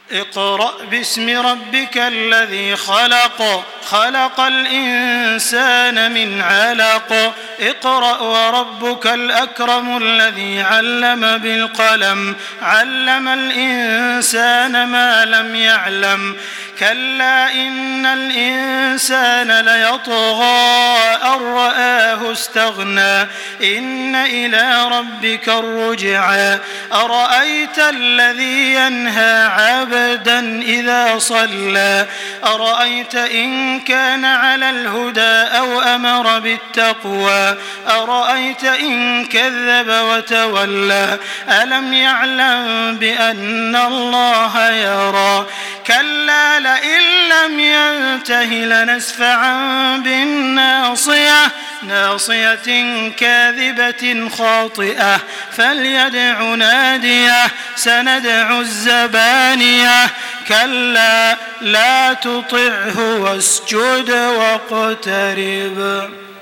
اقرأ باسم ربك الذي خلق خلق الإنسان من علق اقرأ وربك الأكرم الذي علم بالقلم علم الإنسان ما لم يعلم كلا إن الإنسان ليطغى أن رآه استغنى إن إلى ربك الرجعى أرأيت الذي ينهى عبدا إذا صلى أرأيت إن كان على الهدى أو أمر بالتقوى أرأيت إن كذب وتولى ألم يعلم بأن الله يرى كلا لئن لم ينته لنسفعا بالناصية ناصية كاذبة خاطئة فليدع ناديه سندع الزبانية كلا لا تطعه واسجد واقترب.